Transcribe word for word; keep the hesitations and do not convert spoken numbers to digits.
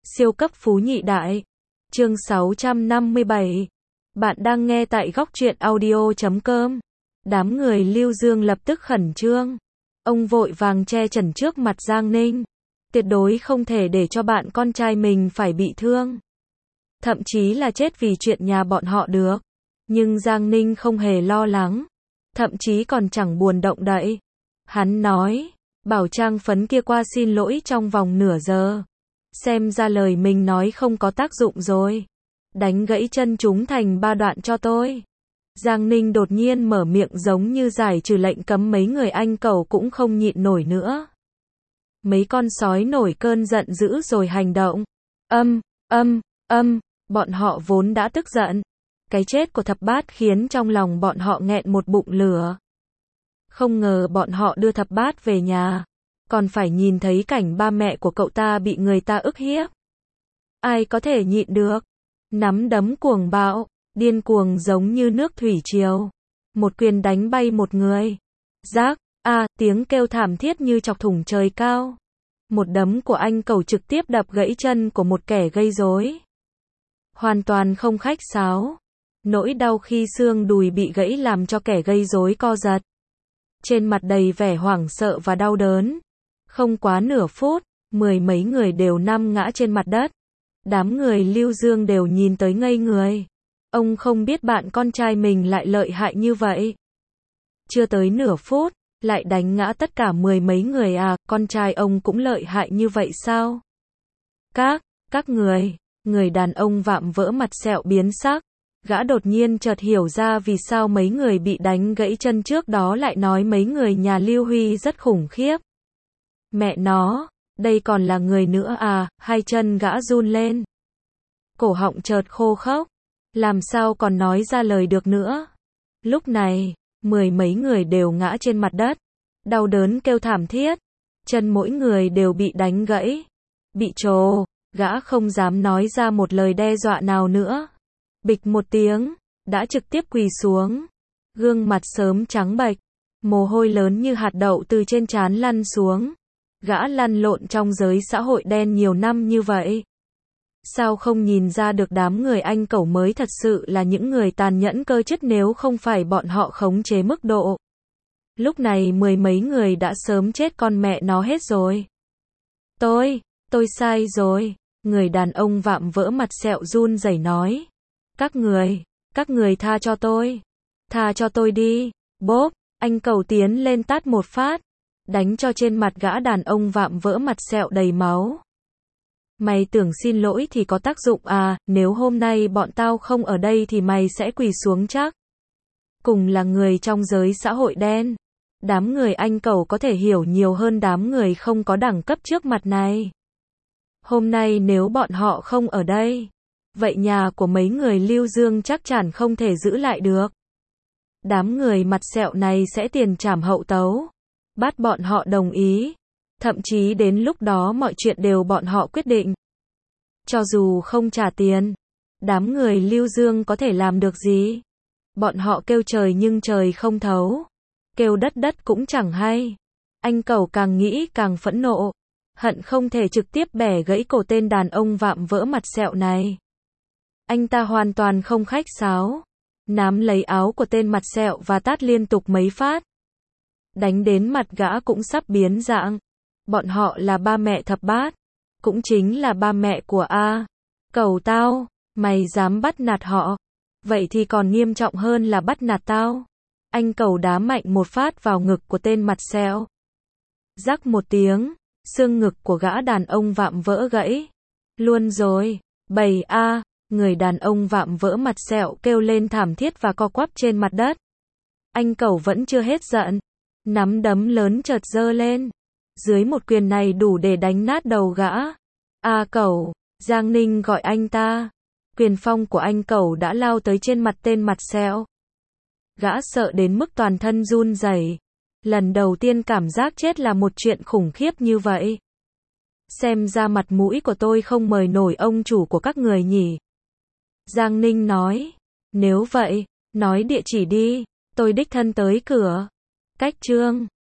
Siêu cấp phú nhị đại. Chương sáu trăm năm mươi bảy. Bạn đang nghe tại góc truyện audio chấm com. Đám người Lưu Dương lập tức khẩn trương. Ông vội vàng che chở trước mặt Giang Ninh. Tuyệt đối không thể để cho bạn con trai mình phải bị thương. Thậm chí là chết vì chuyện nhà bọn họ được. Nhưng Giang Ninh không hề lo lắng. Thậm chí còn chẳng buồn động đậy. Hắn nói, bảo trang phấn kia qua xin lỗi trong vòng nửa giờ. Xem ra lời mình nói không có tác dụng rồi. Đánh gãy chân chúng thành ba đoạn cho tôi. Giang Ninh đột nhiên mở miệng giống như giải trừ lệnh cấm, mấy người anh cẩu cũng không nhịn nổi nữa. Mấy con sói nổi cơn giận dữ rồi hành động. Âm, âm, âm, bọn họ vốn đã tức giận. Cái chết của thập bát khiến trong lòng bọn họ nghẹn một bụng lửa. Không ngờ bọn họ đưa thập bát về nhà. Còn phải nhìn thấy cảnh ba mẹ của cậu ta bị người ta ức hiếp. Ai có thể nhịn được. Nắm đấm cuồng bạo, điên cuồng giống như nước thủy triều. Một quyền đánh bay một người. Rác, a, tiếng kêu thảm thiết như chọc thủng trời cao. Một đấm của anh cẩu trực tiếp đập gãy chân của một kẻ gây rối. Hoàn toàn không khách sáo. Nỗi đau khi xương đùi bị gãy làm cho kẻ gây rối co giật. Trên mặt đầy vẻ hoảng sợ và đau đớn. Không quá nửa phút, mười mấy người đều nằm ngã trên mặt đất. Đám người Lưu Dương đều nhìn tới ngây người. Ông không biết bạn con trai mình lại lợi hại như vậy. Chưa tới nửa phút, lại đánh ngã tất cả mười mấy người à, con trai ông cũng lợi hại như vậy sao? Các, các người, người đàn ông vạm vỡ mặt sẹo biến sắc. Gã đột nhiên chợt hiểu ra vì sao mấy người bị đánh gãy chân trước đó lại nói mấy người nhà Lưu Huy rất khủng khiếp. Mẹ nó, đây còn là người nữa à, hai chân gã run lên. Cổ họng chợt khô khốc, làm sao còn nói ra lời được nữa. Lúc này, mười mấy người đều ngã trên mặt đất, đau đớn kêu thảm thiết, chân mỗi người đều bị đánh gãy, bị trồ, gã không dám nói ra một lời đe dọa nào nữa. Bịch một tiếng, đã trực tiếp quỳ xuống, gương mặt sớm trắng bệch, mồ hôi lớn như hạt đậu từ trên trán lăn xuống. Gã lăn lộn trong giới xã hội đen nhiều năm như vậy. Sao không nhìn ra được đám người anh cẩu mới thật sự là những người tàn nhẫn cơ chứ, nếu không phải bọn họ khống chế mức độ. Lúc này mười mấy người đã sớm chết con mẹ nó hết rồi. Tôi, tôi sai rồi. Người đàn ông vạm vỡ mặt sẹo run rẩy nói. Các người, các người tha cho tôi. Tha cho tôi đi. Bốp, anh cẩu tiến lên tát một phát. Đánh cho trên mặt gã đàn ông vạm vỡ mặt sẹo đầy máu. Mày tưởng xin lỗi thì có tác dụng à, nếu hôm nay bọn tao không ở đây thì mày sẽ quỳ xuống chắc. Cùng là người trong giới xã hội đen. Đám người anh cẩu có thể hiểu nhiều hơn đám người không có đẳng cấp trước mặt này. Hôm nay nếu bọn họ không ở đây, vậy nhà của mấy người Lưu Dương chắc chắn không thể giữ lại được. Đám người mặt sẹo này sẽ tiền trảm hậu tấu. Bắt bọn họ đồng ý. Thậm chí đến lúc đó mọi chuyện đều bọn họ quyết định. Cho dù không trả tiền, đám người Lưu Dương có thể làm được gì? Bọn họ kêu trời nhưng trời không thấu. Kêu đất đất cũng chẳng hay. Anh cẩu càng nghĩ càng phẫn nộ. Hận không thể trực tiếp bẻ gãy cổ tên đàn ông vạm vỡ mặt sẹo này. Anh ta hoàn toàn không khách sáo. Nắm lấy áo của tên mặt sẹo và tát liên tục mấy phát. Đánh đến mặt gã cũng sắp biến dạng. Bọn họ là ba mẹ thập bát. Cũng chính là ba mẹ của A. Cẩu tao, mày dám bắt nạt họ. Vậy thì còn nghiêm trọng hơn là bắt nạt tao. Anh cẩu đá mạnh một phát vào ngực của tên mặt sẹo. Rắc một tiếng, xương ngực của gã đàn ông vạm vỡ gãy. Luôn rồi, bầy A, người đàn ông vạm vỡ mặt sẹo kêu lên thảm thiết và co quắp trên mặt đất. Anh cẩu vẫn chưa hết giận. Nắm đấm lớn chợt giơ lên. Dưới một quyền này đủ để đánh nát đầu gã. A cẩu, Giang Ninh gọi anh ta. Quyền phong của anh cẩu đã lao tới trên mặt tên mặt sẹo. Gã sợ đến mức toàn thân run rẩy. Lần đầu tiên cảm giác chết là một chuyện khủng khiếp như vậy. Xem ra mặt mũi của tôi không mời nổi ông chủ của các người nhỉ. Giang Ninh nói. Nếu vậy, nói địa chỉ đi, tôi đích thân tới cửa. Cách chương